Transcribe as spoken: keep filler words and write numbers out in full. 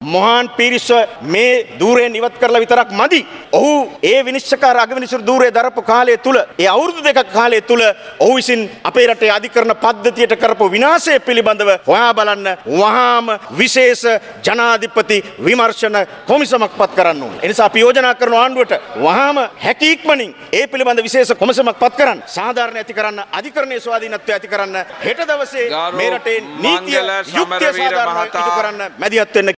මොහාන් පීරිස්ව මේ ධූරයෙන් ඉවත් කරලා විතරක් මදි. ඔහු ඒ විනිශ්චයකාර අගවිනිසුරු ධූරයේ දරපු කාලය තුල ඒ අවුරුදු දෙකක කාලය තුල ඔහු විසින් අපේ රටේ අධිකරණ පද්ධතියට කරපු විනාශය පිළිබඳව හොයා බලන්න වහාම විශේෂ ජනාධිපති විමර්ශන කොමිසමක් පත් කරන්න ඕනේ. ඒ නිසා අපි යෝජනා කරන ආණ්ඩුවට වහාම හැකි ඉක්මනින් ඒ පිළිබඳ විශේෂ කොමිසමක් පත් කරන්න, සාධාරණ ඇති කරන්න, අධිකරණයේ ස්වාධීනත්වය ඇති කරන්න, හෙට දවසේ මේ රටේ නීතිය යුක්තිය සාධාරණව ඉටු කරන්න මැදිහත් වෙන්න